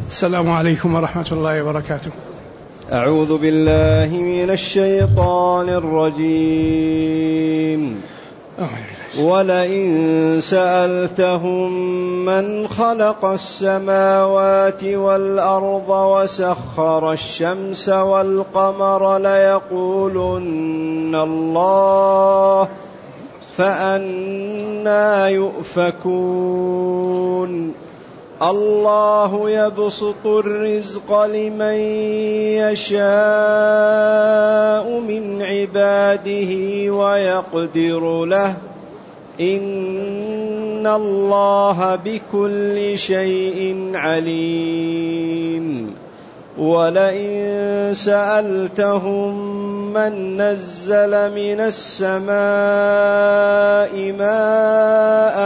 السلام عليكم ورحمة الله وبركاته. أعوذ بالله من الشيطان الرجيم. ولئن سألتهم من خلق السماوات والأرض وسخر الشمس والقمر ليقولن الله فأنى يؤفكون. الله يبسط الرزق لمن يشاء من عباده ويقدر له إن الله بكل شيء عليم. ولئن سألتهم من نزل من السماء ماء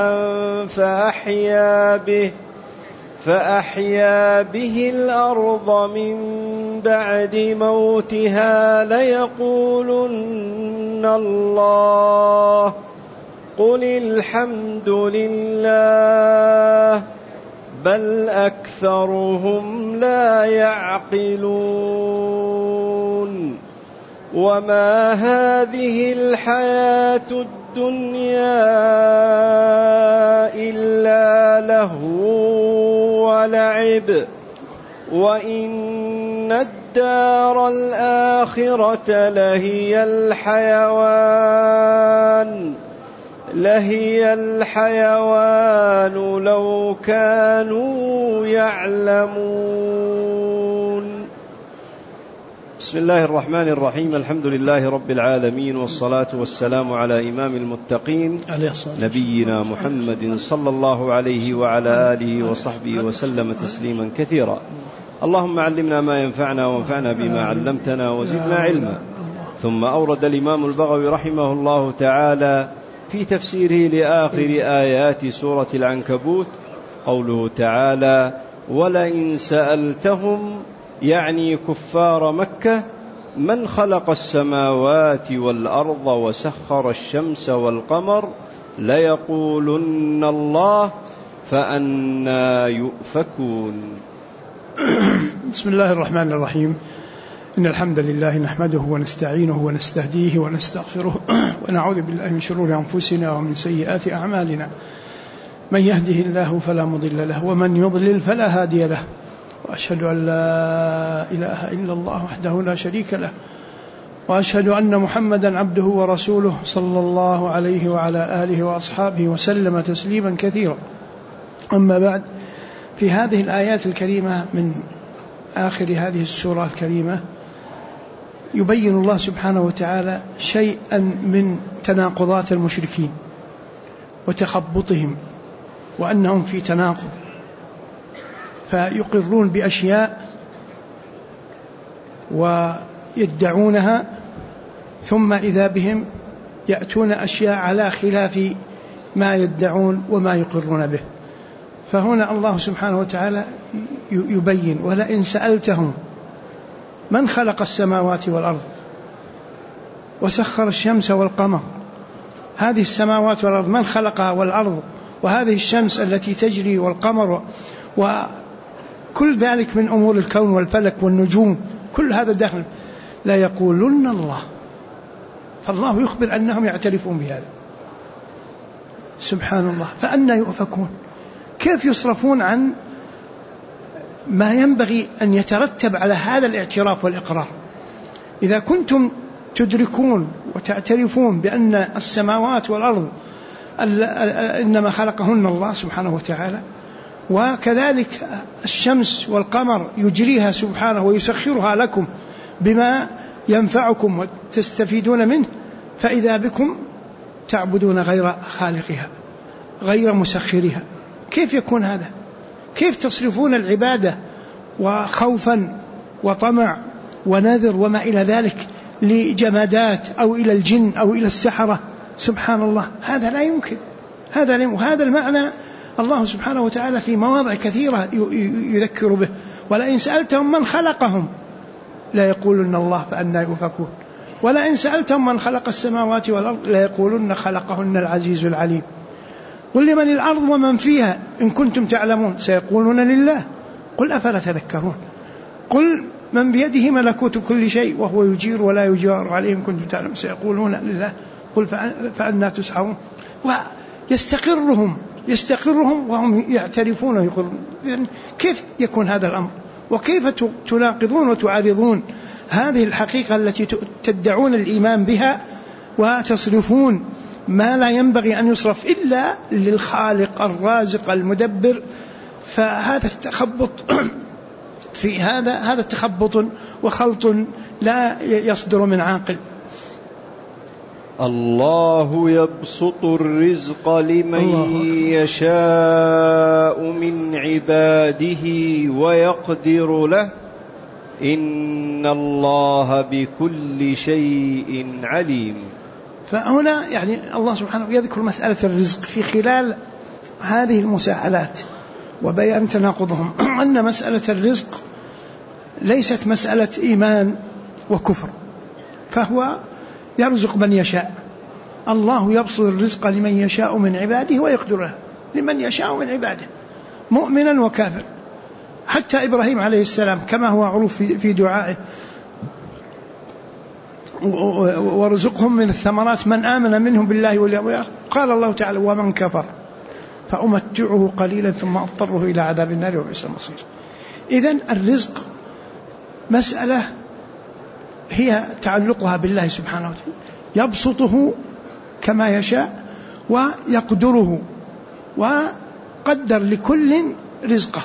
فأحيا به الأرض من بعد موتها ليقولن الله قل الحمد لله بل أكثرهم لا يعقلون. وما هذه الحياة الدنيا إلا لهو ولعب وإن الدار الآخرة لهي الحيوان لو كانوا يعلمون. بسم الله الرحمن الرحيم. الحمد لله رب العالمين، والصلاة والسلام على إمام المتقين نبينا محمد صلى الله عليه وعلى آله وصحبه وسلم تسليما كثيرا. اللهم علمنا ما ينفعنا وانفعنا بما علمتنا وزدنا علما. ثم أورد الإمام البغوي رحمه الله تعالى في تفسيره لآخر آيات سورة العنكبوت قوله تعالى: ولئن سألتهم، يعني كفار مكة، من خلق السماوات والأرض وسخر الشمس والقمر ليقولن الله فأنى يؤفكون. بسم الله الرحمن الرحيم. إن الحمد لله نحمده ونستعينه ونستهديه ونستغفره ونعوذ بالله من شرور أنفسنا ومن سيئات أعمالنا. من يهده الله فلا مضل له ومن يضلل فلا هادي له. وأشهد أن لا إله إلا الله وحده لا شريك له، وأشهد أن محمدا عبده ورسوله صلى الله عليه وعلى آله وأصحابه وسلم تسليما كثيرا. أما بعد، في هذه الآيات الكريمة من آخر هذه السورة الكريمة يبين الله سبحانه وتعالى شيئا من تناقضات المشركين وتخبطهم، وأنهم في تناقض، فيقرون بأشياء ويدعونها، ثم إذا بهم يأتون أشياء على خلاف ما يدعون وما يقرون به. فهنا الله سبحانه وتعالى يبين: ولئن سألتهم من خلق السماوات والأرض وسخر الشمس والقمر. هذه السماوات والأرض من خلقها، والأرض، وهذه الشمس التي تجري، والقمر، وكل ذلك من أمور الكون والفلك والنجوم، كل هذا داخل. لا يقولون الله. فالله يخبر أنهم يعترفون بهذا. سبحان الله. فأنى يؤفكون؟ كيف يصرفون عن ما ينبغي أن يترتب على هذا الاعتراف والإقرار؟ إذا كنتم تدركون وتعترفون بأن السماوات والأرض إنما خلقهن الله سبحانه وتعالى، وكذلك الشمس والقمر يجريها سبحانه ويسخرها لكم بما ينفعكم وتستفيدون منه، فإذا بكم تعبدون غير خالقها غير مسخرها. كيف يكون هذا؟ كيف تصرفون العبادة وخوفا وطمع ونذر وما إلى ذلك لجمادات أو إلى الجن أو إلى السحرة؟ سبحان الله، هذا لا يمكن. هذا المعنى الله سبحانه وتعالى في مواضع كثيرة يذكر به. ولئن سألتهم من خلقهم لا يقولون الله فأنى يؤفكون. ولئن سألتهم من خلق السماوات والأرض لا يقولون خلقهن العزيز العليم. قل لمن الأرض ومن فيها إن كنتم تعلمون. سيقولون لله. قل أفلا تذكرون. قل من بيده ملكوت كل شيء وهو يجير ولا يجار عليهم كنتم تعلمون سيقولون لله قل فأنا تسحرون. ويستقرهم وهم يعترفون ويقولون يعني كيف يكون هذا الأمر؟ وكيف تناقضون وتعارضون هذه الحقيقة التي تدعون الإيمان بها وتصرفون ما لا ينبغي أن يصرف إلا للخالق الرازق المدبر؟ فهذا التخبط في هذا تخبط وخلط لا يصدر من عاقل. الله يبسط الرزق لمن يشاء من عباده ويقدر له إن الله بكل شيء عليم. فهنا يعني الله سبحانه يذكر مسألة الرزق في خلال هذه المساءلات وبيان تناقضهم أن مسألة الرزق ليست مسألة إيمان وكفر، فهو يرزق من يشاء. الله يبسط الرزق لمن يشاء من عباده ويقدر له، لمن يشاء من عباده مؤمنا وكافر. حتى إبراهيم عليه السلام كما هو معروف في دعائه ورزقهم من الثمرات من آمن منهم بالله واليوم الآخر، قال الله تعالى ومن كفر فأمتعه قليلا ثم أضطره إلى عذاب النار وبئس المصير. إذن الرزق مسألة هي تعلقها بالله سبحانه وتعالى، يبسطه كما يشاء ويقدره، وقدر لكل رزقه.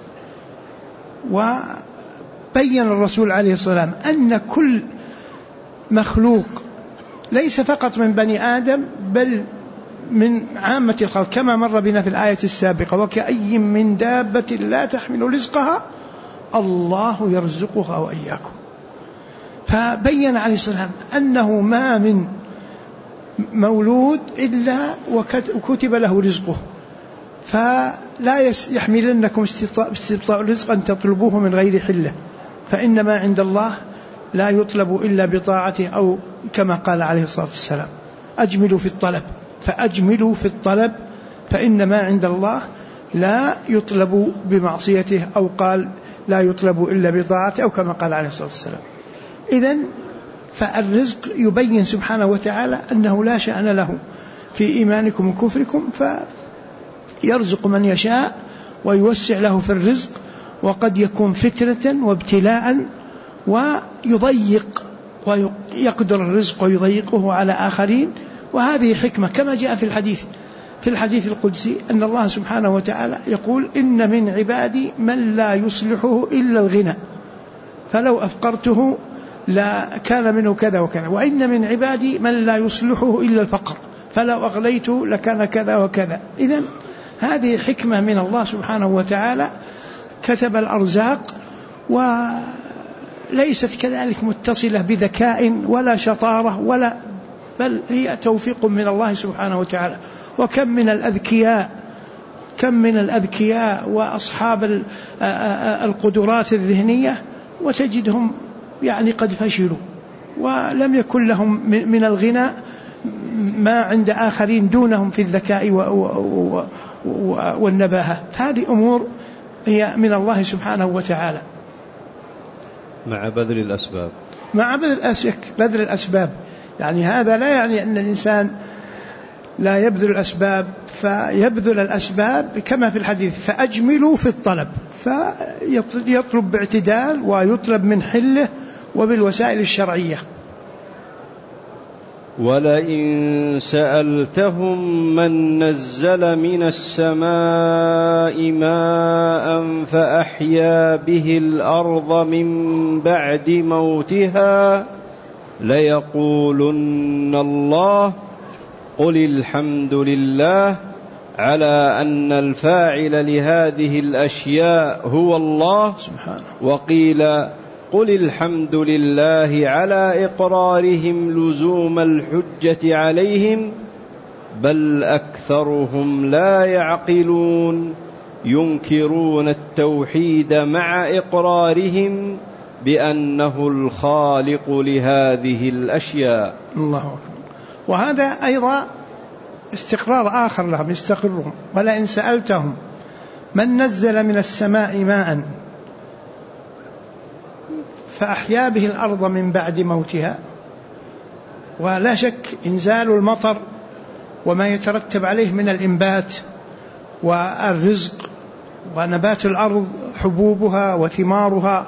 وبين الرسول عليه الصلاة والسلام أن كل مخلوق ليس فقط من بني آدم بل من عامة الخلق كما مر بنا في الآية السابقة وكأي من دابة لا تحمل رزقها الله يرزقها وإياكم. فبين عليه الصلاة والسلام أنه ما من مولود إلا وكتب له رزقه، فلا يحملنكم استبطاء الرزق أن تطلبوه من غير حله، فإنما عند الله لا يطلب إلا بطاعته، أو كما قال عليه الصلاة والسلام أجملوا في الطلب فأجملوا في الطلب فإنما عند الله لا يطلب بمعصيته، أو قال لا يطلب إلا بطاعته، أو كما قال عليه الصلاة والسلام. إذن فالرزق يبين سبحانه وتعالى أنه لا شأن له في إيمانكم وكفركم، فيرزق من يشاء ويوسع له في الرزق، وقد يكون فتنة وابتلاء ويضيق ويقدر الرزق ويضيقه على آخرين. وهذه حكمة كما جاء في الحديث القدسي أن الله سبحانه وتعالى يقول إن من عبادي من لا يصلحه إلا الغنى فلو أفقرته لا كان منه كذا وكذا، وإن من عبادي من لا يصلحه إلا الفقر فلو أغليته لكان كذا وكذا. إذن هذه حكمة من الله سبحانه وتعالى، كتب الأرزاق وليست كذلك متصلة بذكاء ولا شطارة بل هي توفيق من الله سبحانه وتعالى. وكم من الأذكياء وأصحاب القدرات الذهنية وتجدهم يعني قد فشلوا ولم يكن لهم من الغنى ما عند آخرين دونهم في الذكاء والنباهة. هذه أمور هي من الله سبحانه وتعالى مع بذل الأسباب. يعني هذا لا يعني أن الإنسان لا يبذل الأسباب، فيبذل الأسباب كما في الحديث فأجملوا في الطلب، فيطلب باعتدال ويطلب من حله وبالوسائل الشرعية. ولئن سألتهم من نزل من السماء ماء فأحيا به الأرض من بعد موتها ليقولن الله قل الحمد لله على أن الفاعل لهذه الأشياء هو الله سبحانه. وقيل قل الحمد لله على إقرارهم لزوم الحجة عليهم بل أكثرهم لا يعقلون ينكرون التوحيد مع إقرارهم بأنه الخالق لهذه الأشياء. الله أكبر. وهذا أيضا استقرار آخر لهم يستقرهم. ولئن سألتهم من نزل من السماء ماء فأحيا به الأرض من بعد موتها. ولا شك إنزال المطر وما يترتب عليه من الإنبات والرزق ونبات الأرض حبوبها وثمارها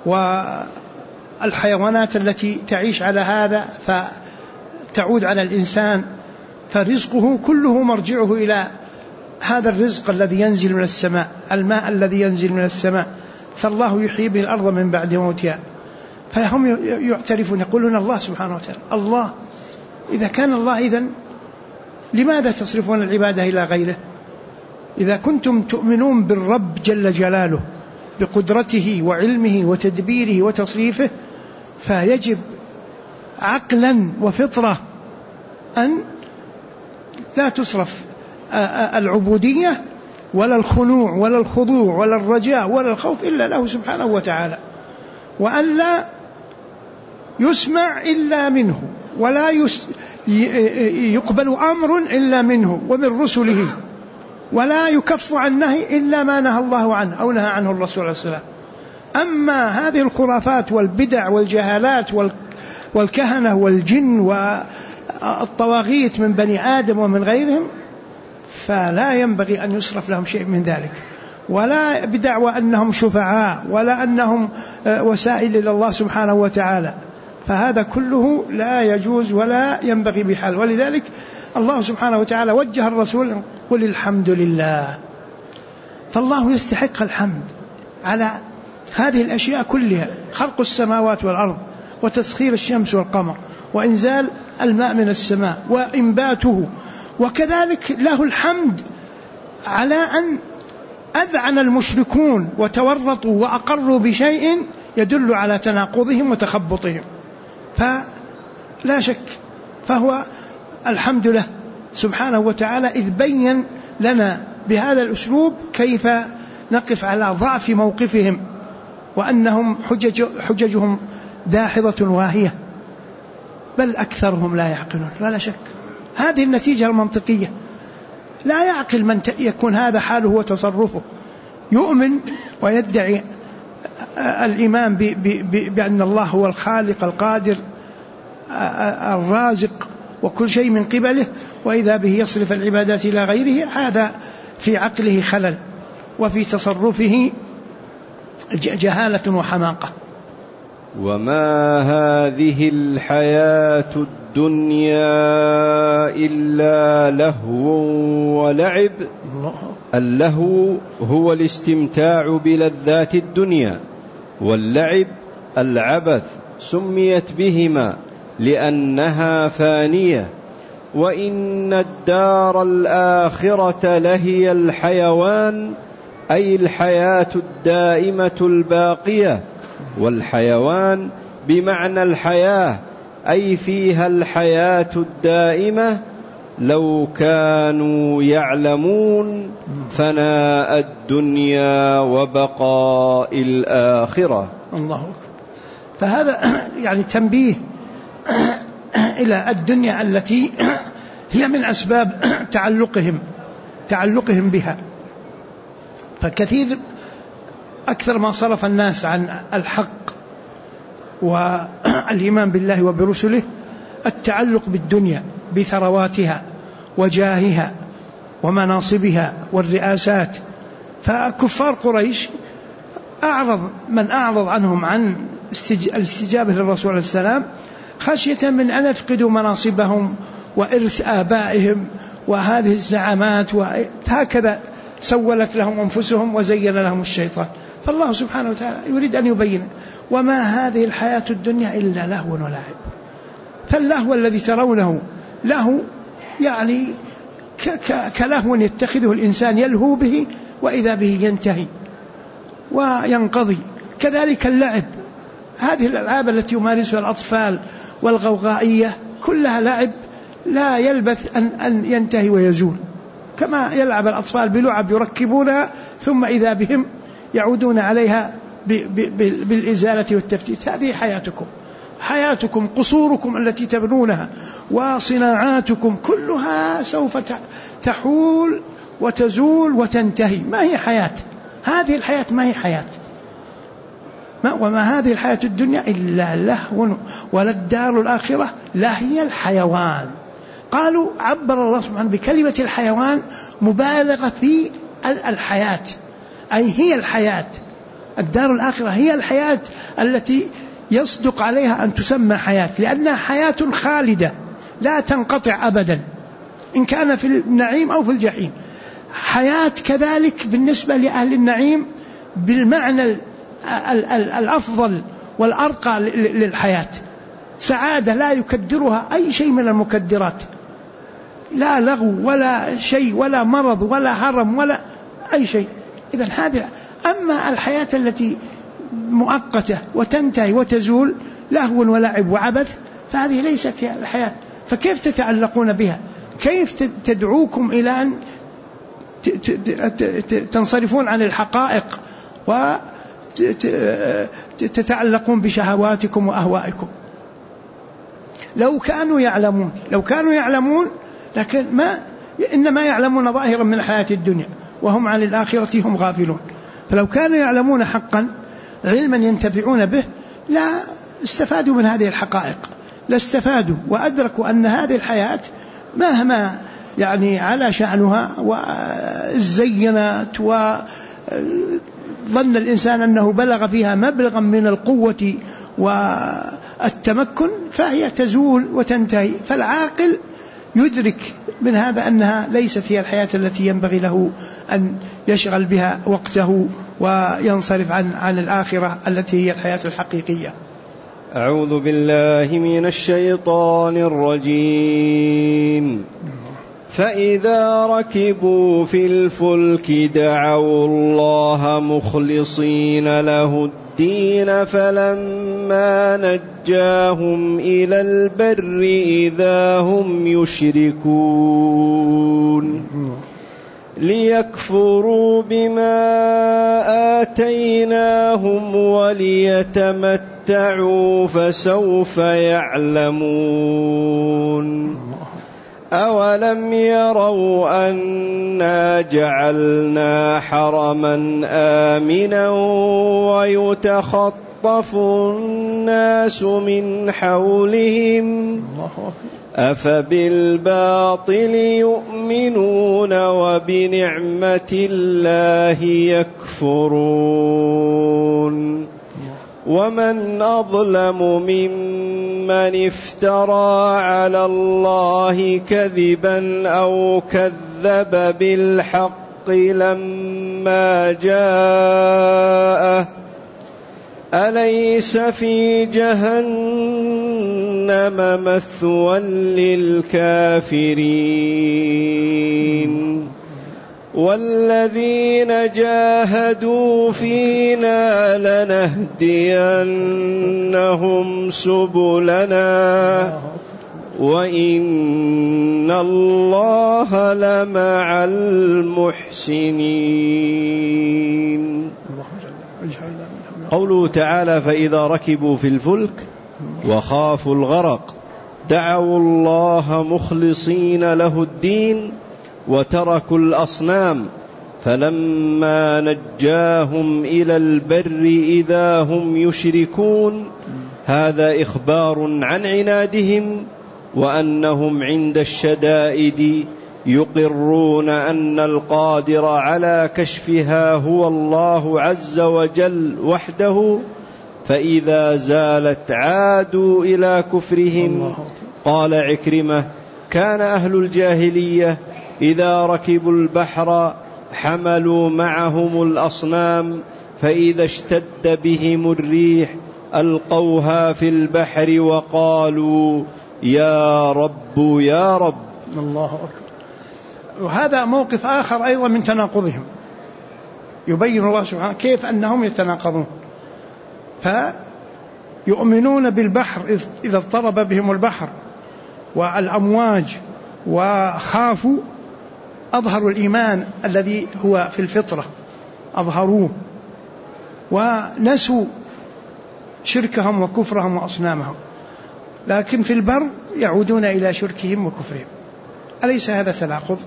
والحيوانات التي تعيش على هذا فتعود على الإنسان، فرزقه كله مرجعه إلى هذا الرزق الذي ينزل من السماء، الماء الذي ينزل من السماء، فالله يحيي به الأرض من بعد موتها. فهم يعترفون يقولون الله سبحانه وتعالى الله. إذا كان الله إذن لماذا تصرفون العبادة إلى غيره؟ إذا كنتم تؤمنون بالرب جل جلاله بقدرته وعلمه وتدبيره وتصريفه، فيجب عقلا وفطرة أن لا تصرف العبودية ولا الخنوع ولا الخضوع ولا الرجاء ولا الخوف إلا له سبحانه وتعالى، وأن لا يسمع إلا منه، ولا يقبل أمر إلا منه ومن رسله، ولا يكف عن نهي إلا ما نهى الله عنه أو نهى عنه الرسول عليه السلام. أما هذه الخرافات والبدع والجهالات والكهنة والجن والطواغيت من بني آدم ومن غيرهم، فلا ينبغي أن يصرف لهم شيء من ذلك، ولا بدعوى أنهم شفعاء ولا أنهم وسائل إلى الله سبحانه وتعالى، فهذا كله لا يجوز ولا ينبغي بحال. ولذلك الله سبحانه وتعالى وجه الرسول قل الحمد لله، فالله يستحق الحمد على هذه الأشياء كلها، خلق السماوات والأرض وتسخير الشمس والقمر وإنزال الماء من السماء وإنباته، وكذلك له الحمد على أن أذعن المشركون وتورطوا وأقروا بشيء يدل على تناقضهم وتخبطهم، فلا شك فهو الحمد له سبحانه وتعالى، إذ بين لنا بهذا الأسلوب كيف نقف على ضعف موقفهم وأنهم حججهم داحضة واهية، بل أكثرهم لا يعقلون. ولا شك هذه النتيجة المنطقية، لا يعقل من يكون هذا حاله وتصرفه، يؤمن ويدعي الإيمان بأن الله هو الخالق القادر الرازق وكل شيء من قبله، وإذا به يصرف العبادات إلى غيره، هذا في عقله خلل وفي تصرفه جهالة وحماقة. وما هذه الحياة الدنيا إلا لهو ولعب. اللهو هو الاستمتاع بلذات الدنيا، واللعب العبث، سميت بهما لأنها فانية، وإن الدار الآخرة لهي الحيوان، أي الحياة الدائمة الباقية، والحيوان بمعنى الحياة أي فيها الحياة الدائمة، لو كانوا يعلمون فناء الدنيا وبقاء الآخرة. الله أكبر. فهذا يعني تنبيه إلى الدنيا التي هي من أسباب تعلقهم بها. فكثير أكثر ما صرف الناس عن الحق والإيمان بالله وبرسله التعلق بالدنيا بثرواتها وجاهها ومناصبها والرئاسات. فكفار قريش من أعرض عنهم عن الاستجابة للرسول عليه السلام خشية من أن يفقدوا مناصبهم وإرث آبائهم وهذه الزعامات، وهكذا سولت لهم أنفسهم وزين لهم الشيطان. فالله سبحانه وتعالى يريد أن يبين وما هذه الحياة الدنيا إلا لهو ولعب. فاللهو الذي ترونه له يعني كلهو يتخذه الإنسان يلهو به وإذا به ينتهي وينقضي. كذلك اللعب، هذه الألعاب التي يمارسها الأطفال والغوغائية كلها لعب لا يلبث أن ينتهي ويزول، كما يلعب الأطفال بلعب يركبونها ثم إذا بهم يعودون عليها بالإزالة والتفتيت. هذه حياتكم قصوركم التي تبنونها وصناعاتكم كلها سوف تحول وتزول وتنتهي. ما هي حياة؟ هذه الحياة ما هي حياة. وما هذه الحياة الدنيا إلا لهو وللدار الآخرة لهي الحيوان. قالوا عبر الله سبحانه بكلمة الحيوان مبالغة في الحياة، أي هي الحياة. الدار الآخرة هي الحياة التي يصدق عليها أن تسمى حياة، لأنها حياة خالدة لا تنقطع أبدا، إن كان في النعيم أو في الجحيم. حياة كذلك بالنسبة لأهل النعيم بالمعنى الأفضل والأرقى للحياة، سعادة لا يكدرها أي شيء من المكدرات، لا لغو ولا شيء ولا مرض ولا هرم ولا أي شيء. إذن هذه. أما الحياة التي مؤقتة وتنتهي وتزول، لهو ولعب وعبث، فهذه ليست هي الحياة. فكيف تتعلقون بها؟ كيف تدعوكم إلى أن تنصرفون عن الحقائق وتتعلقون بشهواتكم وأهوائكم؟ لو كانوا يعلمون لكن إنما يعلمون ظاهرا من الحياة الدنيا وهم عن الآخرة هم غافلون. فلو كانوا يعلمون حقا علما ينتفعون به لا استفادوا من هذه الحقائق، لا استفادوا وأدركوا أن هذه الحياة مهما يعني على شأنها وزينت وظن الإنسان أنه بلغ فيها مبلغا من القوة والتمكن فهي تزول وتنتهي. فالعاقل يدرك من هذا أنها ليست هي الحياة التي ينبغي له أن يشغل بها وقته وينصرف عن الآخرة التي هي الحياة الحقيقية. أعوذ بالله من الشيطان الرجيم. فإذا ركبوا في الفلك دعوا الله مخلصين له الدين فلما نجاهم إلى البر إذا هم يشركون ليكفروا بما آتيناهم وليتمتعوا فسوف يعلمون. أولم يروا أنا جعلنا حرما آمنا ويتخطف الناس من حولهم أفبالباطل يؤمنون وبنعمة الله يكفرون. ومن أظلم ممن افترى على الله كذبا أو كذب بالحق لما جاءه أليس في جهنم مثوى للكافرين والذين جاهدوا فينا لنهدينهم سبلنا وإن الله لمع المحسنين. قوله تعالى فإذا ركبوا في الفلك وخافوا الغرق دعوا الله مخلصين له الدين وتركوا الأصنام فلما نجاهم إلى البر إذا هم يشركون. هذا إخبار عن عنادهم وأنهم عند الشدائد يقرون أن القادر على كشفها هو الله عز وجل وحده، فإذا زالت عادوا إلى كفرهم. قال عكرمة كان أهل الجاهلية إذا ركبوا البحر حملوا معهم الأصنام فإذا اشتد بهم الريح ألقوها في البحر وقالوا يا رب يا رب. الله أكبر. وهذا موقف آخر أيضا من تناقضهم، يبين الله سبحانه كيف أنهم يتناقضون. فيؤمنون بالبحر إذا اضطرب بهم البحر والأمواج وخافوا أظهروا الإيمان الذي هو في الفطرة أظهروه ونسوا شركهم وكفرهم وأصنامهم، لكن في البر يعودون إلى شركهم وكفرهم. أليس هذا تناقض؟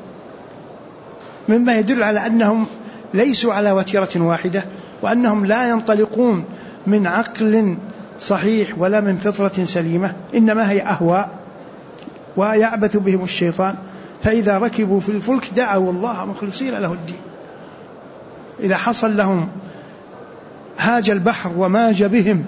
مما يدل على أنهم ليسوا على وتيرة واحدة وأنهم لا ينطلقون من عقل صحيح ولا من فطرة سليمة، إنما هي أهواء ويعبث بهم الشيطان. فإذا ركبوا في الفلك دعوا الله مخلصين له الدين. إذا حصل لهم هاج البحر وماج بهم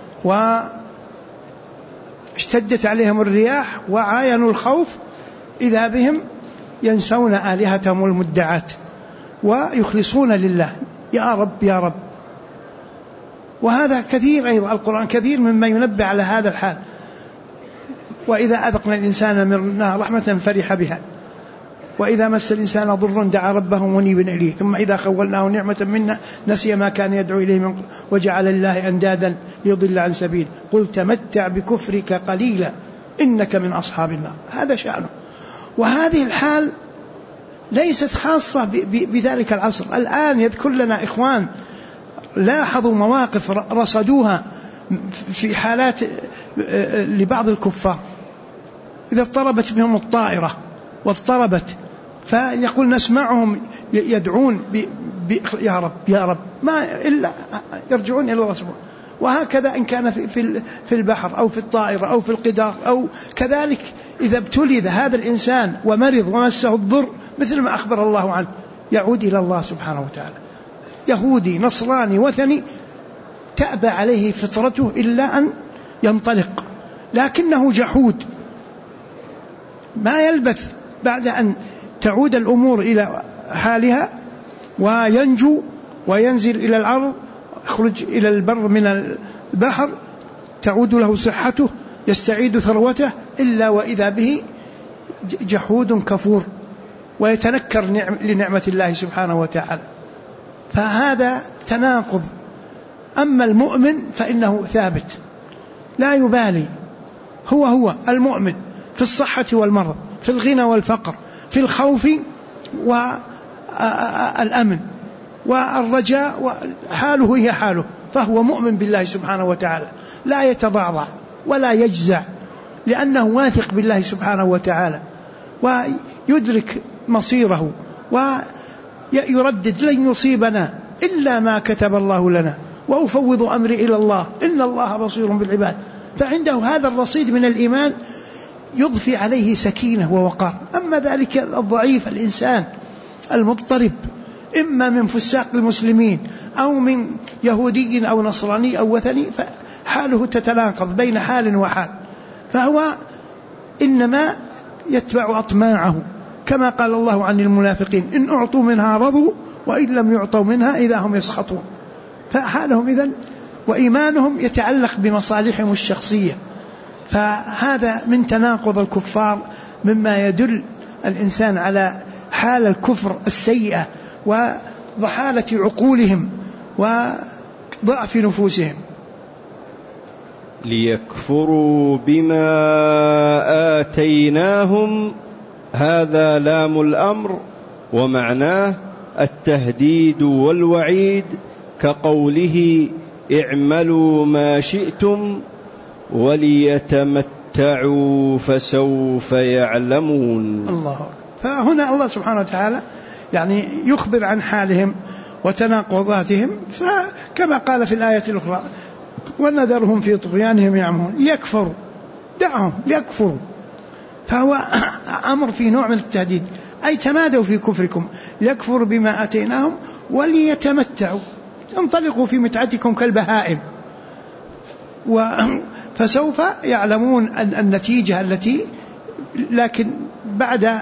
واشتدت عليهم الرياح وعاينوا الخوف، إذا بهم ينسون آلهتهم المدعات ويخلصون لله، يا رب يا رب. وهذا كثير أيضا، القرآن كثير مما ينبه على هذا الحال. وإذا أذقنا الإنسان منا رحمة فرح بها، وإذا مس الإنسان ضر دعا ربه منيبا إليه، ثم إذا خولناه نعمة منا نسي ما كان يدعو إليه من وجعل الله أندادا ليضل عن سبيل قل تمتع بكفرك قليلا إنك من أصحاب النار. هذا شأنه. وهذه الحال ليست خاصة بذلك العصر. الآن يذكر لنا إخوان لاحظوا مواقف رصدوها في حالات لبعض الكفار، إذا اضطربت بهم الطائرة واضطربت فيقول نسمعهم يدعون يا رب يا رب، ما إلا يرجعون إلى الله سبحانه. وهكذا إن كان في البحر أو في الطائرة أو في القدار، أو كذلك إذا ابتلي هذا الإنسان ومرض ومسه الضر مثل ما أخبر الله عنه يعود إلى الله سبحانه وتعالى. يهودي نصراني وثني تأبى عليه فطرته إلا أن ينطلق، لكنه جحود، ما يلبث بعد أن تعود الأمور إلى حالها وينجو وينزل إلى الأرض، يخرج إلى البر من البحر، تعود له صحته، يستعيد ثروته، إلا وإذا به جحود كفور ويتنكر لنعمة الله سبحانه وتعالى. فهذا تناقض. أما المؤمن فإنه ثابت لا يبالي، هو المؤمن في الصحة والمرض، في الغنى والفقر، في الخوف والأمن والرجاء، حاله هي حاله، فهو مؤمن بالله سبحانه وتعالى، لا يتضعضع ولا يجزع، لأنه واثق بالله سبحانه وتعالى ويدرك مصيره ويردد لن يصيبنا إلا ما كتب الله لنا وأفوض أمري إلى الله إن الله بصير بالعباد. فعنده هذا الرصيد من الإيمان يضفي عليه سكينة ووقار. أما ذلك الضعيف الإنسان المضطرب، إما من فساق المسلمين أو من يهودي أو نصراني أو وثني، فحاله تتناقض بين حال وحال، فهو إنما يتبع أطماعه، كما قال الله عن المنافقين إن أعطوا منها رضوا وإن لم يعطوا منها إذا هم يسخطون. فحالهم إذن وإيمانهم يتعلق بمصالحهم الشخصية. فهذا من تناقض الكفار، مما يدل الإنسان على حال الكفر السيئة وضحالة عقولهم وضعف نفوسهم. ليكفروا بما آتيناهم، هذا لام الأمر ومعناه التهديد والوعيد، كقوله اعملوا ما شئتم وليتمتعوا فسوف يعلمون. الله. فهنا الله سبحانه وتعالى يعني يخبر عن حالهم وتناقضاتهم، فكما قال في الآية الأخرى ونذرهم في طغيانهم يعمهون. يكفروا، دعهم يكفروا، فهو أمر في نوع من التهديد، أي تمادوا في كفركم، يكفروا بما أتيناهم وليتمتعوا، انطلقوا في متعتكم كالبهائم، فسوف يعلمون النتيجة التي، لكن بعد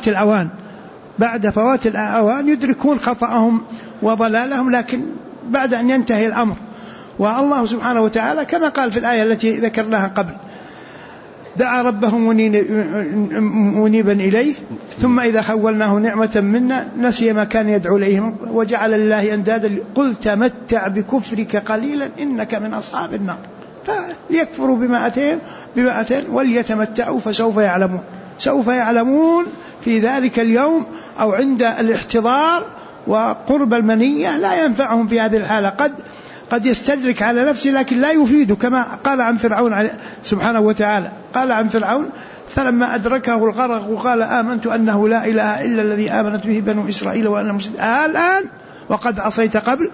فوات الأوان يدركون خطأهم وضلالهم، لكن بعد أن ينتهي الأمر. والله سبحانه وتعالى كما قال في الآية التي ذكرناها قبل دعا ربه منيبا إليه ثم إذا خولناه نعمة منا نسي ما كان يدعو إليه وجعل لله أندادا قل تمتع بكفرك قليلا إنك من أصحاب النار. فليكفروا بما أتين وليتمتعوا فسوف يعلمون. سوف يعلمون في ذلك اليوم أو عند الاحتضار وقرب المنية، لا ينفعهم في هذه الحالة. قد يستدرك على نفسه لكن لا يفيده، كما قال عن فرعون سبحانه وتعالى، قال عن فرعون فلما أدركه الغرق وقال آمنت أنه لا إله إلا الذي آمنت به بنو إسرائيل وأنا مسلم الآن وقد عصيت قبل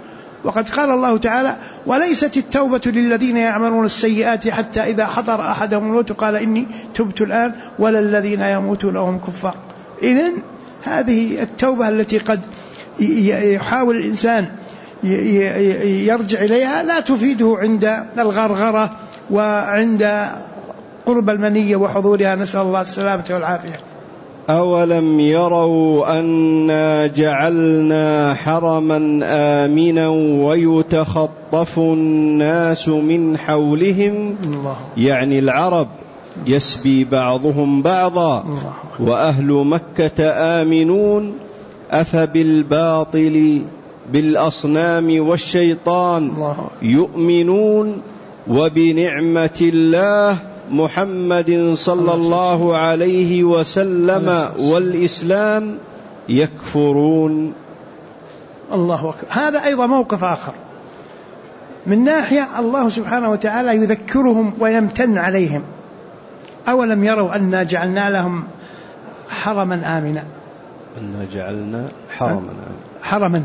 وقد قال الله تعالى: وليست التوبة للذين يعملون السيئات حتى إذا حضر أحدهم الموت قال إني تبت الآن ولا الذين يموتون وهم كفار. إذن هذه التوبة التي قد يحاول الإنسان يرجع إليها لا تفيده عند الغرغرة وعند قرب المنية وحضورها، نسأل الله السلامة والعافية. أولم يروا أنا جعلنا حرما آمنا ويتخطف الناس من حولهم، يعني العرب، يسبي بعضهم بعضا، وأهل مكة آمنون أفبالباطل بالأصنام والشيطان يؤمنون وبنعمة الله محمد صلى الله عليه وسلم والإسلام يكفرون. الله أكبر. هذا أيضا موقف آخر من ناحية الله سبحانه وتعالى يذكرهم ويمتن عليهم. أولم يروا أنا جعلنا لهم حرما آمنا، أنا جعلنا حرما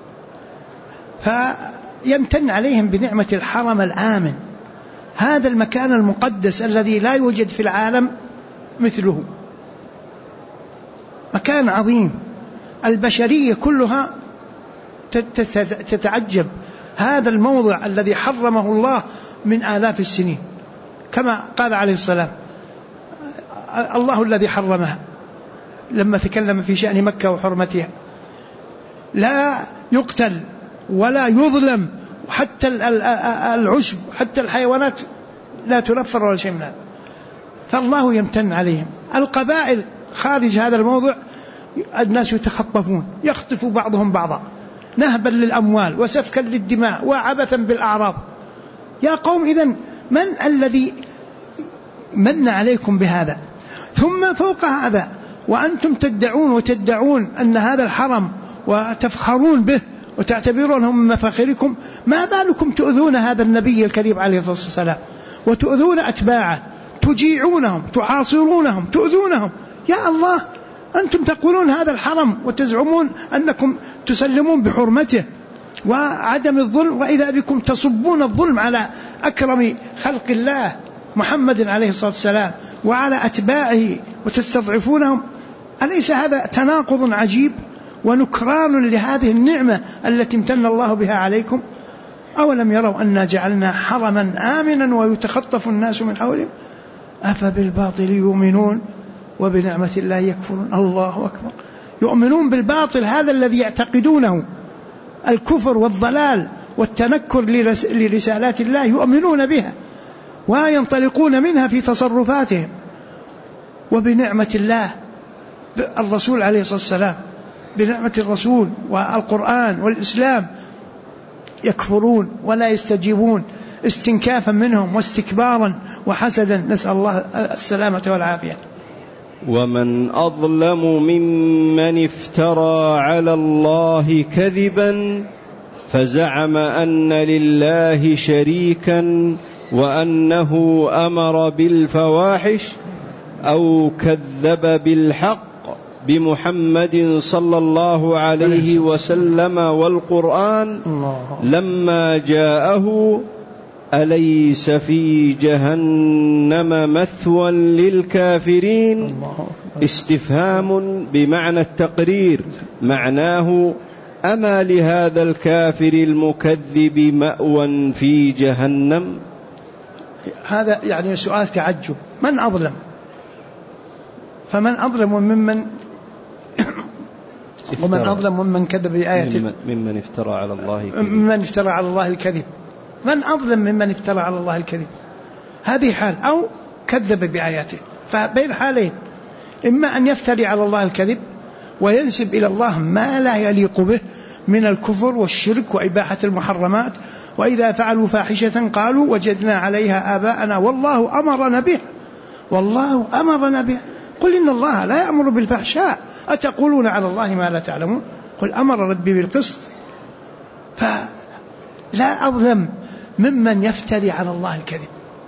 فيمتن عليهم بنعمة الحرم الآمن، هذا المكان المقدس الذي لا يوجد في العالم مثله، مكان عظيم البشرية كلها تتعجب. هذا الموضع الذي حرمه الله من آلاف السنين، كما قال عليه السلام: الله الذي حرمها، لما تكلم في شأن مكة وحرمتها، لا يقتل ولا يظلم، حتى العشب حتى الحيوانات لا تنفر ولا شيء من هذا، فالله يمتن عليهم. القبائل خارج هذا الموضع الناس يتخطفون، يخطف بعضهم بعضا نهبا للأموال وسفكا للدماء وعبثا بالأعراض. يا قوم، إذن من الذي من عليكم بهذا؟ ثم فوق هذا وأنتم تدعون أن هذا الحرم وتفخرون به وتعتبرونه من مفاخركم، ما بالكم تؤذون هذا النبي الكريم عليه الصلاة والسلام وتؤذون أتباعه، تجيعونهم، تحاصرونهم، تؤذونهم. يا الله، أنتم تقولون هذا الحرم وتزعمون أنكم تسلمون بحرمته وعدم الظلم، وإذا بكم تصبون الظلم على أكرم خلق الله محمد عليه الصلاة والسلام وعلى أتباعه وتستضعفونهم. أليس هذا تناقض عجيب ونكران لهذه النعمة التي امتن الله بها عليكم؟ أولم يروا أنا جعلنا حرما آمنا ويتخطف الناس من حولهم أفبالباطل يؤمنون وبنعمة الله يكفرون. الله أكبر. يؤمنون بالباطل، هذا الذي يعتقدونه الكفر والضلال والتنكر لرسالات الله، يؤمنون بها وينطلقون منها في تصرفاتهم. وبنعمة الله، الرسول عليه الصلاة والسلام، بنعمة الرسول والقرآن والإسلام يكفرون ولا يستجيبون استنكافا منهم واستكبارا وحسدا، نسأل الله السلامة والعافية. ومن أظلم ممن افترى على الله كذبا فزعم أن لله شريكا وأنه أمر بالفواحش أو كذب بالحق بمحمد صلى الله عليه وسلم والقرآن لما جاءه أليس في جهنم مثوى للكافرين؟ استفهام بمعنى التقرير، معناه أما لهذا الكافر المكذب مأوى في جهنم؟ هذا يعني سؤال تعجب. من أظلم؟ فمن أظلم ممن ومن أظلم ممن كذب بآياته، ممن افترى على الله كذب، ممن افترى على الله الكذب. من أظلم ممن افترى على الله الكذب؟ هذه حال، أو كذب بآياته. فبين حالين، إما أن يفتري على الله الكذب وينسب إلى الله ما لا يليق به من الكفر والشرك وإباحة المحرمات، وإذا فعلوا فاحشة قالوا وجدنا عليها آباءنا والله أمرنا به، والله أمرنا به. قل إن الله لا يأمر بالفحشاء أتقولون على الله ما لا تعلمون، قل أمر ربي بالقسط. فلا أظلم ممن يفتري على الله الكذب.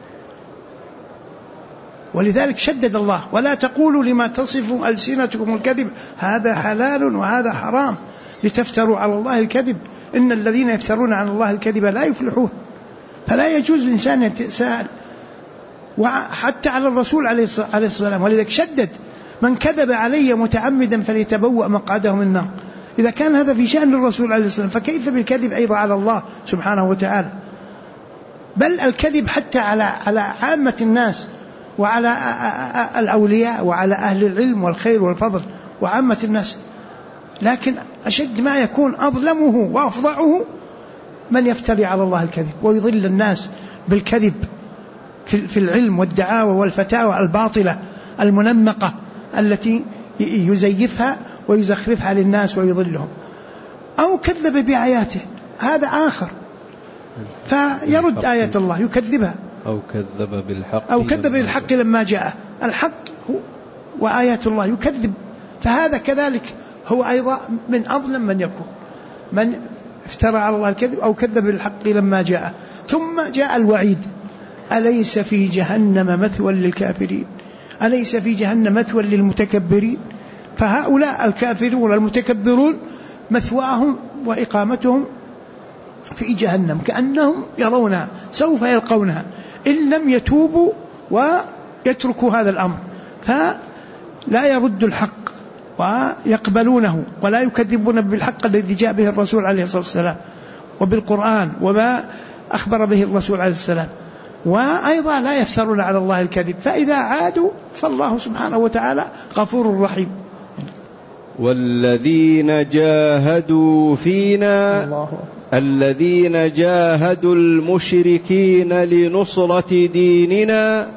ولذلك شدد الله: ولا تقولوا لما تصف ألسنتكم الكذب هذا حلال وهذا حرام لتفتروا على الله الكذب إن الذين يفترون على الله الكذب لا يفلحون. فلا يجوز الإنسان يتساءل، وحتى على الرسول عليه الصلاة والسلام، ولذلك شدد: من كذب علي متعمدا فليتبوأ مقعده من النار. إذا كان هذا في شأن الرسول عليه الصلاة والسلام، فكيف بالكذب أيضا على الله سبحانه وتعالى؟ بل الكذب حتى على عامة الناس، وعلى الأولياء، وعلى أهل العلم والخير والفضل وعامة الناس. لكن أشد ما يكون أظلمه وأفظعه من يفتري على الله الكذب ويضل الناس بالكذب في العلم والدعاوى والفتاوى الباطلة المنمقة التي يزيفها ويزخرفها للناس ويضلهم. أو كذب بآياته، هذا آخر، فيرد آية الله يكذبها، أو كذب بالحق لما جاء الحق وآيات الله يكذب، فهذا كذلك هو أيضا من أظلم من يكون من افترى على الله الكذب أو كذب بالحق لما جاء. ثم جاء الوعيد: أليس في جهنم مثوى للكافرين، أليس في جهنم مثوى للمتكبرين. فهؤلاء الكافرون المتكبرون مثواهم وإقامتهم في جهنم، كأنهم يرونها سوف يلقونها إن لم يتوبوا ويتركوا هذا الأمر. فلا يرد الحق ويقبلونه، ولا يكذبون بالحق الذي جاء به الرسول عليه الصلاة والسلام، وبالقرآن وما أخبر به الرسول عليه السلام، وأيضا لا يفترون على الله الكذب. فإذا عادوا فالله سبحانه وتعالى غفور رحيم. والذين جاهدوا فينا، الذين جاهدوا المشركين لنصرة ديننا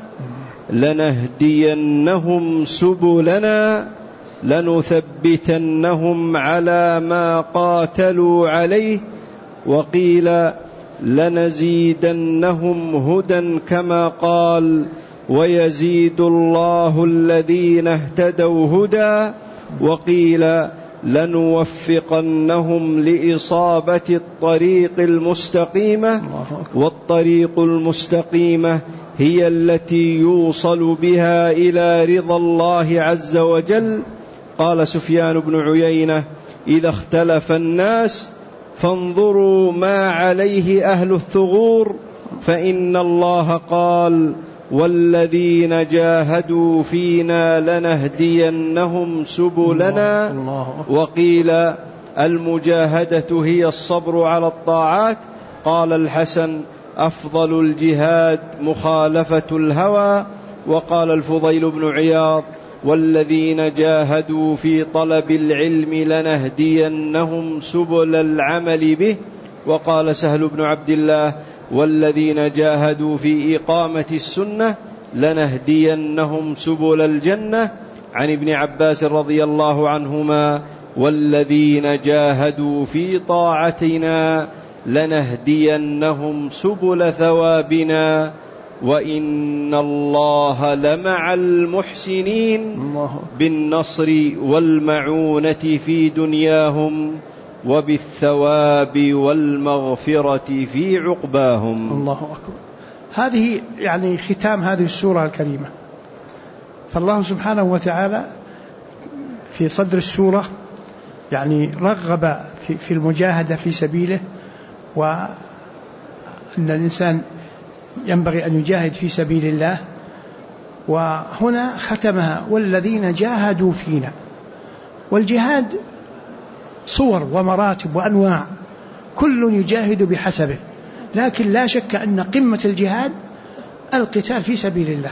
لنهدينهم سبلنا لنثبتنهم على ما قاتلوا عليه، وقيل لنزيدنهم هدى كما قال ويزيد الله الذين اهتدوا هدى، وقيل لنوفقنهم لإصابة الطريق المستقيمة، والطريق المستقيمة هي التي يوصل بها إلى رضا الله عز وجل. قال سفيان بن عيينة: إذا اختلف الناس فانظروا ما عليه أهل الثغور، فإن الله قال: والذين جاهدوا فينا لنهدينهم سبلنا. وقيل المجاهدة هي الصبر على الطاعات. قال الحسن: أفضل الجهاد مخالفة الهوى. وقال الفضيل بن عياض: والذين جاهدوا في طلب العلم لنهدينهم سبل العمل به. وقال سهل بن عبد الله: والذين جاهدوا في إقامة السنة لنهدينهم سبل الجنة. عن ابن عباس رضي الله عنهما: والذين جاهدوا في طاعتنا لنهدينهم سبل ثوابنا، وإن الله لمع المحسنين بالنصر والمعونة في دنياهم وبالثواب والمغفرة في عقباهم. الله أكبر. هذه يعني ختام هذه السورة الكريمة. فالله سبحانه وتعالى في صدر السورة يعني رغب في المجاهدة في سبيله، وأن الإنسان ينبغي أن يجاهد في سبيل الله. وهنا ختمها: والذين جاهدوا فينا. والجهاد صور ومراتب وأنواع، كل يجاهد بحسبه، لكن لا شك أن قمة الجهاد القتال في سبيل الله،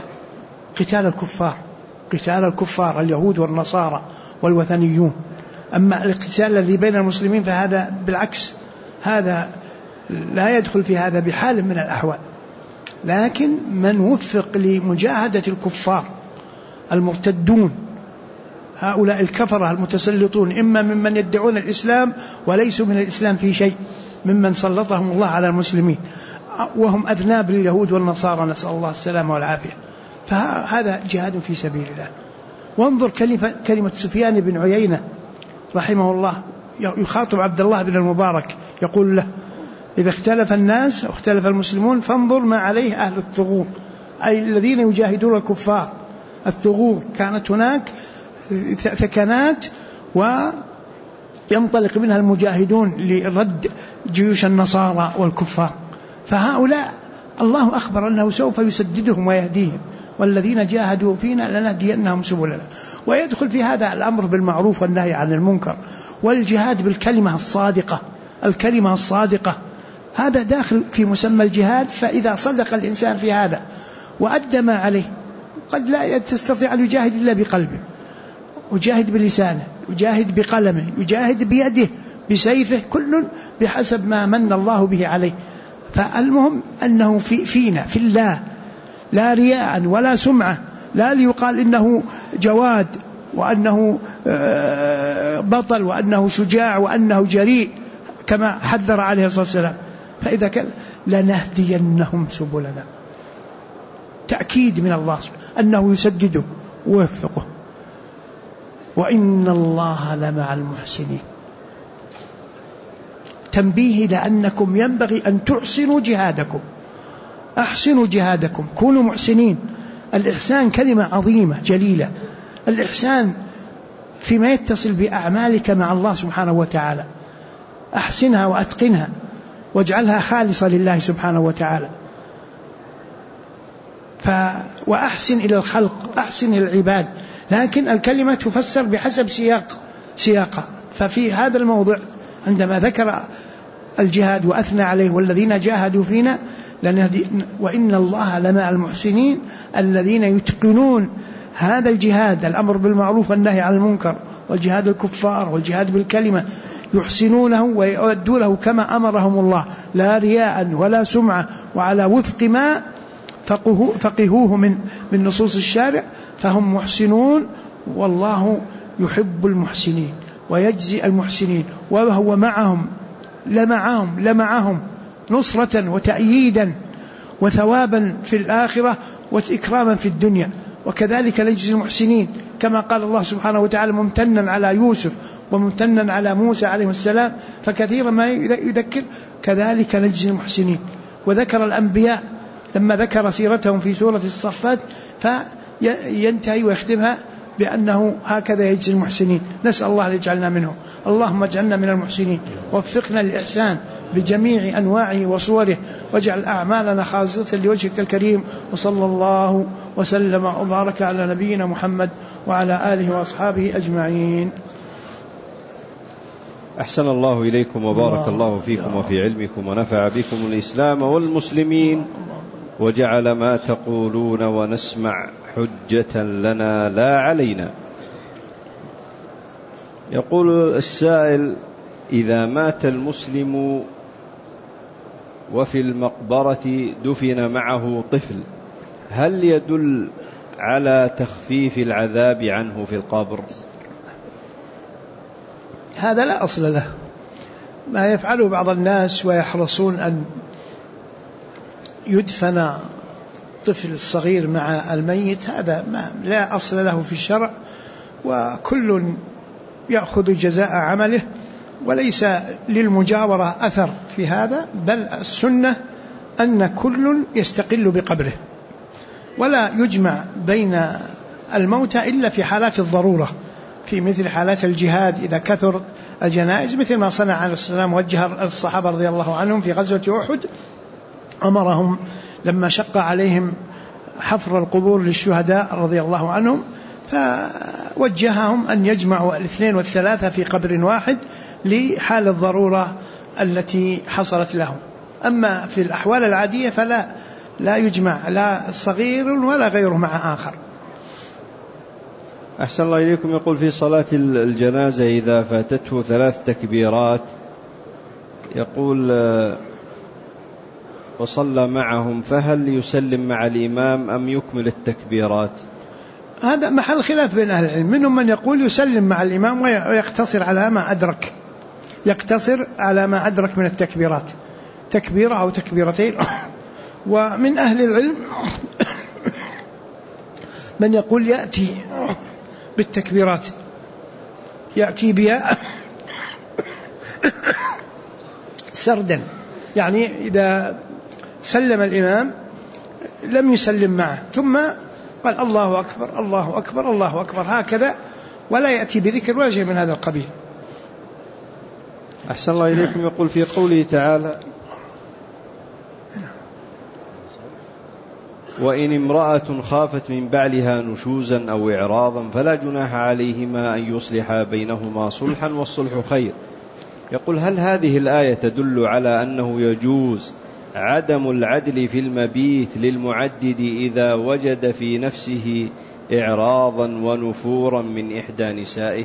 قتال الكفار اليهود والنصارى والوثنيون. أما القتال الذي بين المسلمين فهذا بالعكس، هذا لا يدخل في هذا بحال من الأحوال. لكن من وفق لمجاهدة الكفار المرتدون، هؤلاء الكفرة المتسلطون، إما ممن يدعون الإسلام وليسوا من الإسلام في شيء، ممن سلطهم الله على المسلمين وهم أذناب لليهود والنصارى، نسأل الله السلامة والعافية، فهذا جهاد في سبيل الله. وانظر كلمة سفيان بن عيينة رحمه الله يخاطب عبد الله بن المبارك، يقول له: إذا اختلف الناس أو اختلف المسلمون فانظر ما عليه أهل الثغور، أي الذين يجاهدون الكفار. الثغور كانت هناك ثكنات ينطلق منها المجاهدون لرد جيوش النصارى والكفار. فهؤلاء الله أخبر أنه سوف يسددهم ويهديهم، والذين جاهدوا فينا لنهدينهم سبلنا. ويدخل في هذا الأمر بالمعروف والنهي عن المنكر والجهاد بالكلمة الصادقة. الكلمة الصادقة هذا داخل في مسمى الجهاد. فإذا صدق الإنسان في هذا وأدى ما عليه، قد لا تستطيع أن يجاهد إلا بقلبه، يجاهد بلسانه، يجاهد بقلمه، يجاهد بيده، بسيفه، كل بحسب ما من الله به عليه. فالمهم أنه فينا في الله، لا رياء ولا سمعة، لا ليقال إنه جواد وأنه بطل وأنه شجاع وأنه جريء كما حذر عليه الصلاة والسلام. فإذا كان لنهدينهم سبلنا، تأكيد من الله أنه يسدده ويوفقه. وإن الله لمع المحسنين، تنبيه لأنكم ينبغي أن تحسنوا جهادكم. أحسنوا جهادكم، كونوا محسنين. الإحسان كلمة عظيمة جليلة. الإحسان فيما يتصل بأعمالك مع الله سبحانه وتعالى، أحسنها وأتقنها واجعلها خالصة لله سبحانه وتعالى. وأحسن إلى الخلق، أحسن إلى العباد، لكن الكلمة تفسر بحسب سياقها. ففي هذا الموضع عندما ذكر الجهاد وأثنى عليه والذين جاهدوا فينا وإن الله لمع المحسنين الذين يتقنون هذا الجهاد، الأمر بالمعروف والنهي عن المنكر والجهاد الكفار والجهاد بالكلمة، يحسنونه ويؤدونه كما أمرهم الله، لا رياء ولا سمعة، وعلى وفق ما فقهوه من نصوص الشارع، فهم محسنون. والله يحب المحسنين ويجزي المحسنين، وهو معهم لمعهم نصرة وتأييدا وثوابا في الآخرة وإكراما في الدنيا. وكذلك نجزي المحسنين كما قال الله سبحانه وتعالى ممتنا على يوسف وممتنا على موسى عليه السلام، فكثيرا ما يذكر كذلك نجزي المحسنين. وذكر الأنبياء لما ذكر سيرتهم في سورة الصفات فينتهي ويختمها بأنه هكذا يجزي المحسنين. نسأل الله أن يجعلنا منهم. اللهم اجعلنا من المحسنين، ووفقنا للإحسان بجميع أنواعه وصوره، واجعل أعمالنا خالصة لوجهك الكريم. وصلى الله وسلم وبارك على نبينا محمد وعلى آله وأصحابه أجمعين. أحسن الله إليكم وبارك الله فيكم وفي علمكم، ونفع بكم الإسلام والمسلمين، وجعل ما تقولون ونسمع حجة لنا لا علينا. يقول السائل: إذا مات المسلم وفي المقبرة دفن معه طفل، هل يدل على تخفيف العذاب عنه في القبر؟ هذا لا أصل له. ما يفعله بعض الناس ويحرصون أن يدفن طفل الصغير مع الميت، هذا لا أصل له في الشرع، وكل يأخذ جزاء عمله، وليس للمجاورة أثر في هذا، بل السنة أن كل يستقل بقبره، ولا يجمع بين الموتى إلا في حالات الضرورة، في مثل حالات الجهاد إذا كثر الجنائز، مثل ما صنع عليه السلام وجه الصحابة رضي الله عنهم في غزوة أحد، أمرهم لما شق عليهم حفر القبور للشهداء رضي الله عنهم، فوجههم أن يجمعوا 2 و3 في قبر واحد لحال الضرورة التي حصلت لهم. أما في الأحوال العادية فلا يجمع لا صغير ولا غيره مع آخر. أحسن الله إليكم. يقول: في صلاة الجنازة إذا فاتته 3 تكبيرات، يقول وصلى معهم، فهل يسلم مع الإمام أم يكمل التكبيرات؟ هذا محل خلاف بين أهل العلم، منهم من يقول يسلم مع الإمام ويقتصر على ما أدرك، يقتصر على ما أدرك من التكبيرات، تكبيرة أو تكبيرتين. ومن أهل العلم من يقول يأتي بالتكبيرات، يأتي بها سردا، يعني إذا سلم الإمام لم يسلم معه، ثم قال الله أكبر الله أكبر الله أكبر هكذا، ولا يأتي بذكر ولا شيء من هذا القبيل. أحسن الله إليكم. يقول في قوله تعالى: وإن امرأة خافت من بعلها نشوزا أو إعراضا فلا جناح عليهما أن يصلحا بينهما صلحا والصلح خير. يقول: هل هذه الآية تدل على أنه يجوز عدم العدل في المبيت للمعدد إذا وجد في نفسه إعراضا ونفورا من إحدى نسائه؟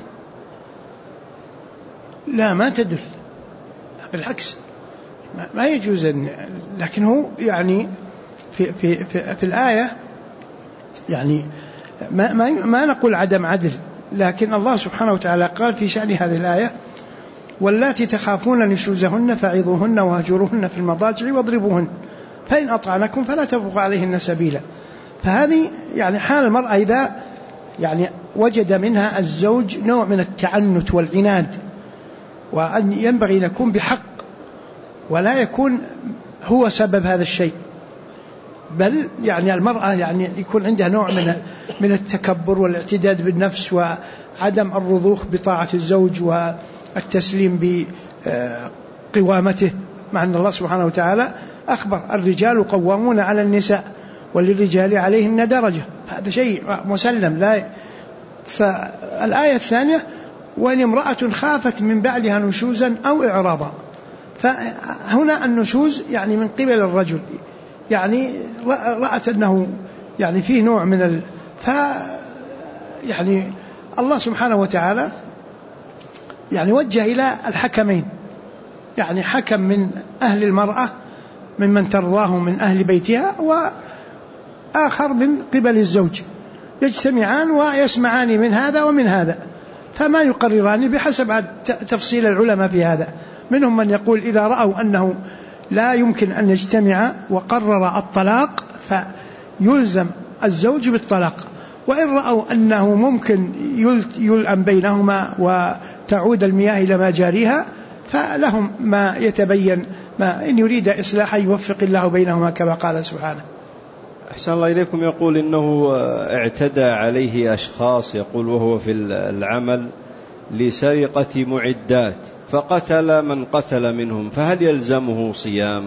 لا، ما تدل، بالعكس ما يجوز. لكن هو يعني في الآية يعني ما نقول عدم عدل، لكن الله سبحانه وتعالى قال في شأن هذه الآية: واللاتي تخافون نشوزهن فعظوهن واهجروهن في المضاجع واضربوهن فإن أطعنكم فلا تبغوا عليهن سبيلا. فهذه يعني حال المرأة إذا يعني وجد منها الزوج نوع من التعنت والعناد، وأن ينبغي أن يكون بحق ولا يكون هو سبب هذا الشيء، بل يعني المرأة يعني يكون عندها نوع من التكبر والاعتداد بالنفس وعدم الرضوخ بطاعة الزوج والتسليم بقوامته، مع أن الله سبحانه وتعالى أخبر: الرجال قوامون على النساء وللرجال عليهن درجة. هذا شيء مسلم. لا. فالآية الثانية: وإن امرأة خافت من بعلها نشوزا أو إعراضا. فهنا النشوز يعني من قبل الرجل، يعني رأت أنه يعني فيه نوع من يعني الله سبحانه وتعالى يعني وجه إلى الحكمين، يعني حكم من أهل المرأة ممن ترضاه من أهل بيتها، وآخر من قبل الزوج، يجتمعان ويسمعان من هذا ومن هذا، فما يقرران بحسب تفصيل العلماء في هذا. منهم من يقول إذا رأوا أنه لا يمكن أن يجتمع وقرر الطلاق فيلزم الزوج بالطلاق، وإن رأوا أنه ممكن يلأم بينهما وتعود المياه إلى مجاريها فلهم ما يتبين، ما إن يريد إصلاحا يوفق الله بينهما كما قال سبحانه. أحسن الله إليكم. يقول إنه اعتدى عليه أشخاص، يقول وهو في العمل لسرقة معدات فقتل من قتل منهم، فهل يلزمه صيام؟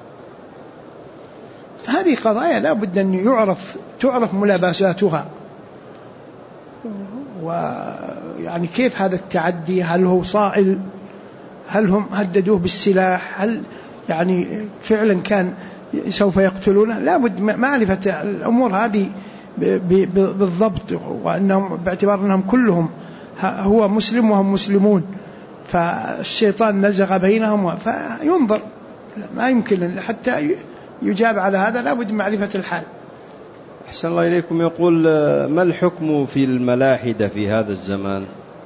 هذه قضايا لا بد أن تعرف ملابساتها، ويعني كيف هذا التعدي، هل هو صائل، هل هم هددوه بالسلاح، هل يعني فعلا كان سوف يقتلونه. لا بد معرفة الأمور هذه بالضبط، وأنهم باعتبار أنهم كلهم هو مسلم وهم مسلمون، فالشيطان نزغ بينهم، فينظر ما يمكن حتى يجاب على هذا، لا بد معرفة الحال. أحسن الله إليكم. يقول: ما الحكم في الملاحدة في هذا الزمان؟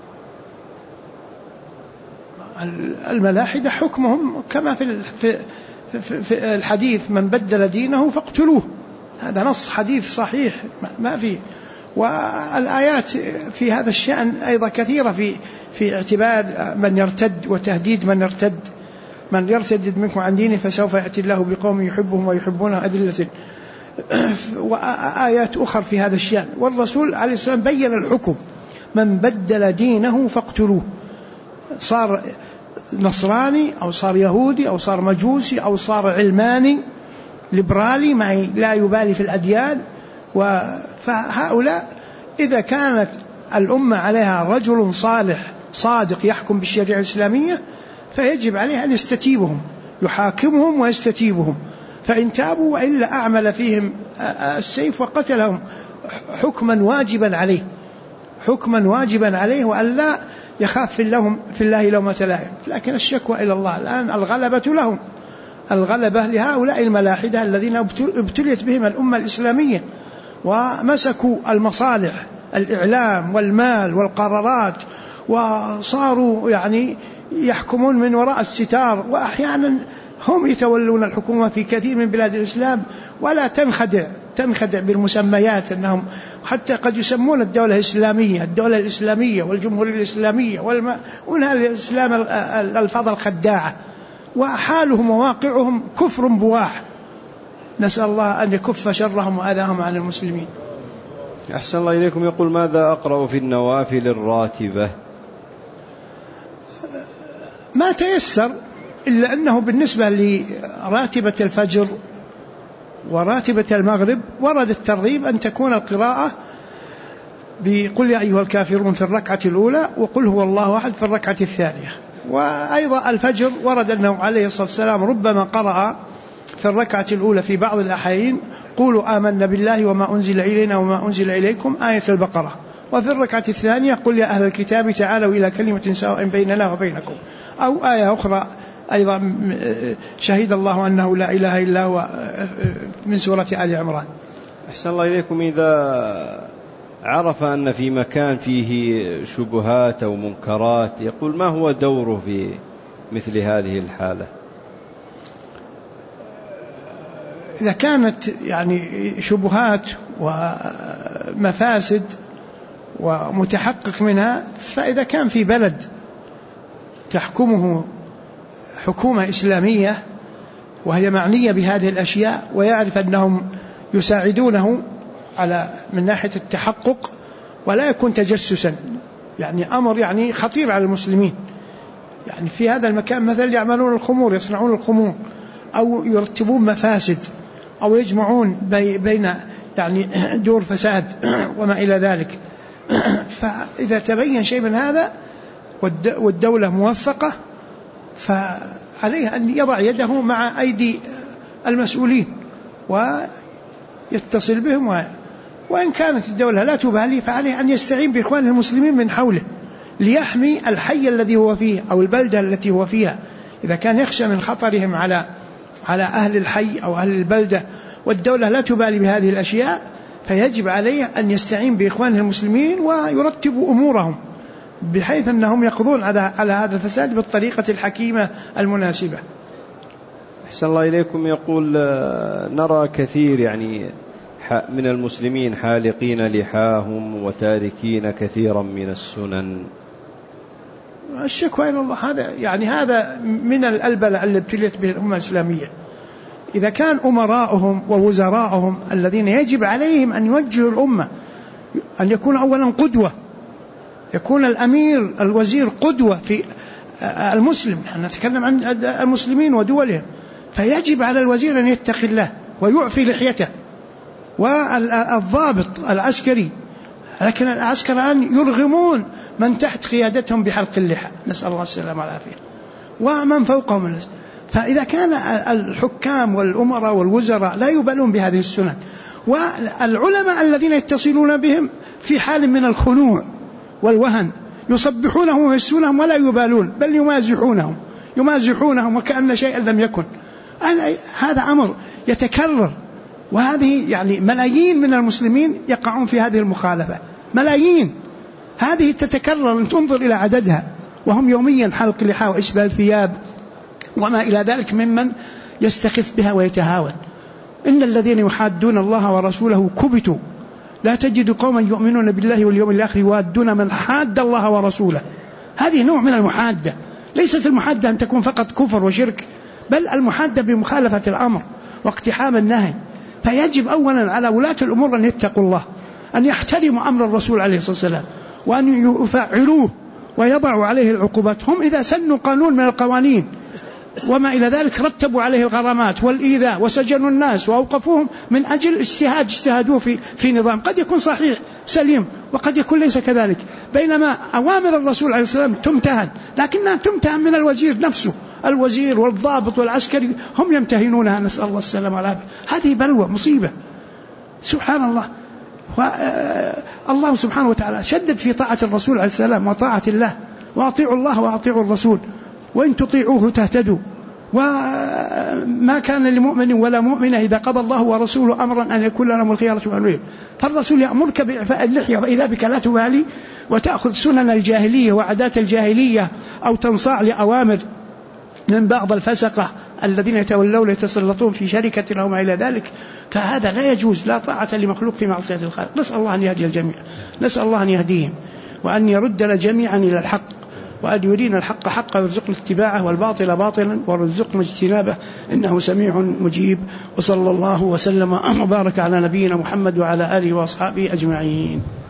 الملاحدة حكمهم كما في الحديث: من بدل دينه فاقتلوه. هذا نص حديث صحيح ما فيه. والآيات في هذا الشأن أيضا كثيرة في اعتبار من يرتد وتهديد من يرتد: من يرتد منكم عن دينه فسوف يأتي الله بقوم يحبهم ويحبونه أذلة، وآيات أخرى في هذا الشأن. والرسول عليه السلام بين الحكم: من بدل دينه فاقتلوه، صار نصراني أو صار يهودي أو صار مجوسي أو صار علماني ليبرالي ما لا يبالي في الأديان. فهؤلاء إذا كانت الأمة عليها رجل صالح صادق يحكم بالشريعة الإسلامية فيجب عليه أن يستتيبهم، يحاكمهم ويستتيبهم، فإن تابوا وإلا أعمل فيهم السيف وقتلهم حكما واجبا عليه وأن لا يخاف في الله لومة لائم. لكن الشكوى إلى الله الآن، الغلبة لهم، الغلبة لهؤلاء الملاحدة الذين ابتليت بهم الأمة الإسلامية ومسكوا المصالح، الإعلام والمال والقرارات، وصاروا يعني يحكمون من وراء الستار، وأحيانا هم يتولون الحكومة في كثير من بلاد الإسلام، ولا تنخدع بالمسميات أنهم حتى قد يسمون الدولة الإسلامية والجمهورية الإسلامية وإنها الإسلام الألفاظ الخداعة، وحالهم وواقعهم كفر بواح. نسأل الله أن يكف شرهم وأذاهم عن المسلمين. أحسن الله إليكم. يقول: ماذا أقرأ في النوافل الراتبة؟ ما تيسر، إلا أنه بالنسبة لراتبة الفجر وراتبة المغرب ورد الترغيب أن تكون القراءة بقل يا أيها الكافرون في الركعة الأولى وقل هو الله أحد في الركعة الثانية. وأيضا الفجر ورد أنه عليه الصلاة والسلام ربما قرأ في الركعة الأولى في بعض الأحيان قولوا آمنا بالله وما أنزل إلينا وما أنزل إليكم آية البقرة، وفي الركعة الثانية قل يا أهل الكتاب تعالوا إلى كلمة سواء بيننا وبينكم، أو آية أخرى أيضا شهد الله أنه لا إله إلا هو من سورة آل عمران. أحسن الله إليكم. إذا عرف أن في مكان فيه شبهات أو منكرات يقول ما هو دوره في مثل هذه الحالة؟ إذا كانت يعني شبهات ومفاسد ومتحقق منها، فإذا كان في بلد تحكمه حكومة إسلامية وهي معنية بهذه الأشياء ويعرف أنهم يساعدونه على من ناحية التحقق ولا يكون تجسسا، يعني أمر يعني خطير على المسلمين، يعني في هذا المكان مثلا يعملون الخمور، يصنعون الخمور أو يرتبون مفاسد أو يجمعون بين يعني دور فساد وما إلى ذلك، فإذا تبين شيء من هذا والدولة موفقة فعليه أن يضع يده مع أيدي المسؤولين ويتصل بهم، وإن كانت الدولة لا تبالي فعليه أن يستعين بإخوان المسلمين من حوله ليحمي الحي الذي هو فيه أو البلدة التي هو فيها. إذا كان يخشى من خطرهم على أهل الحي أو أهل البلدة والدولة لا تبالي بهذه الأشياء، فيجب عليه أن يستعين بإخوانه المسلمين ويرتب أمورهم بحيث أنهم يقضون على هذا الفساد بالطريقة الحكيمة المناسبة. أحسن الله إليكم. يقول نرى كثير يعني من المسلمين حالقين لحاهم وتاركين كثيرا من السنن. الشكوى إلى الله، هذا من الألبلة التي ابتليت به الأمة الإسلامية. إذا كان أمراؤهم ووزراءهم الذين يجب عليهم أن يوجهوا الأمة، أن يكون أولا قدوة، يكون الأمير الوزير قدوة في المسلم، نحن نتكلم عن المسلمين ودولهم، فيجب على الوزير أن يتقي الله ويعفي لحيته، والضابط العسكري، لكن العسكر الآن يرغمون من تحت قيادتهم بحلق اللحى، نسأل الله السلامة والعافية، ومن فوقهم. فإذا كان الحكام والأمراء والوزراء لا يبالون بهذه السنن، والعلماء الذين يتصلون بهم في حال من الخنوع والوهن يصبحونهم ويمسونهم ولا يبالون، بل يمازحونهم وكأن شيئا لم يكن، هذا أمر يتكرر. وهذه يعني ملايين من المسلمين يقعون في هذه المخالفة، ملايين، هذه تتكرر، تنظر إلى عددها، وهم يوميا حلق لحى وإسبال ثياب وما إلى ذلك ممن يستخف بها ويتهاون. إن الذين يحادون الله ورسوله كبتوا لا تجد قوما يؤمنون بالله واليوم الآخر يوادون من حاد الله ورسوله. هذه نوع من المحادة، ليست المحادة أن تكون فقط كفر وشرك، بل المحادة بمخالفة الأمر واقتحام النهي. فيجب أولا على ولاة الأمور أن يتقوا الله، أن يحترموا أمر الرسول عليه الصلاة والسلام، وأن يفعلوه ويضعوا عليه العقوبات. هم إذا سنوا قانون من القوانين وما إلى ذلك رتبوا عليه الغرامات والإيذاء وسجنوا الناس وأوقفوهم من أجل اجتهادوا في نظام قد يكون صحيح سليم وقد يكون ليس كذلك، بينما أوامر الرسول عليه السلام تمتهن، لكنها تمتهن من الوزير نفسه، الوزير والضابط والعسكري هم يمتهنونها، نسأل الله السلامة والعافية. هذه بلوى مصيبة، سبحان الله. الله سبحانه وتعالى شدد في طاعة الرسول عليه السلام وطاعة الله، وأطيعوا الله وأطيعوا الرسول وإن تطيعوه تهتدوا. وما كان لمؤمن ولا مؤمنة إذا قضى الله ورسوله أمرا أن يكون لهم الخيارة من أمرهم. فالرسول يأمرك بإعفاء اللحية، فإذا بك لا تبالي وتأخذ سنن الجاهلية وعادات الجاهلية أو تنصاع لأوامر من بعض الفسقة الذين يتولون يتسلطون في شركة أو ما إلى ذلك، فهذا لا يجوز، لا طاعة لمخلوق في معصية الخالق. نسأل الله أن يهدي الجميع، نسأل الله أن يهديهم وأن يردنا جميعا إلى الحق، وأن يرينا الحق حقا ويرزقنا اتباعه والباطل باطلا ويرزقنا اجتنابه، إنه سميع مجيب. وصلى الله وسلم وبارك على نبينا محمد وعلى آله وأصحابه أجمعين.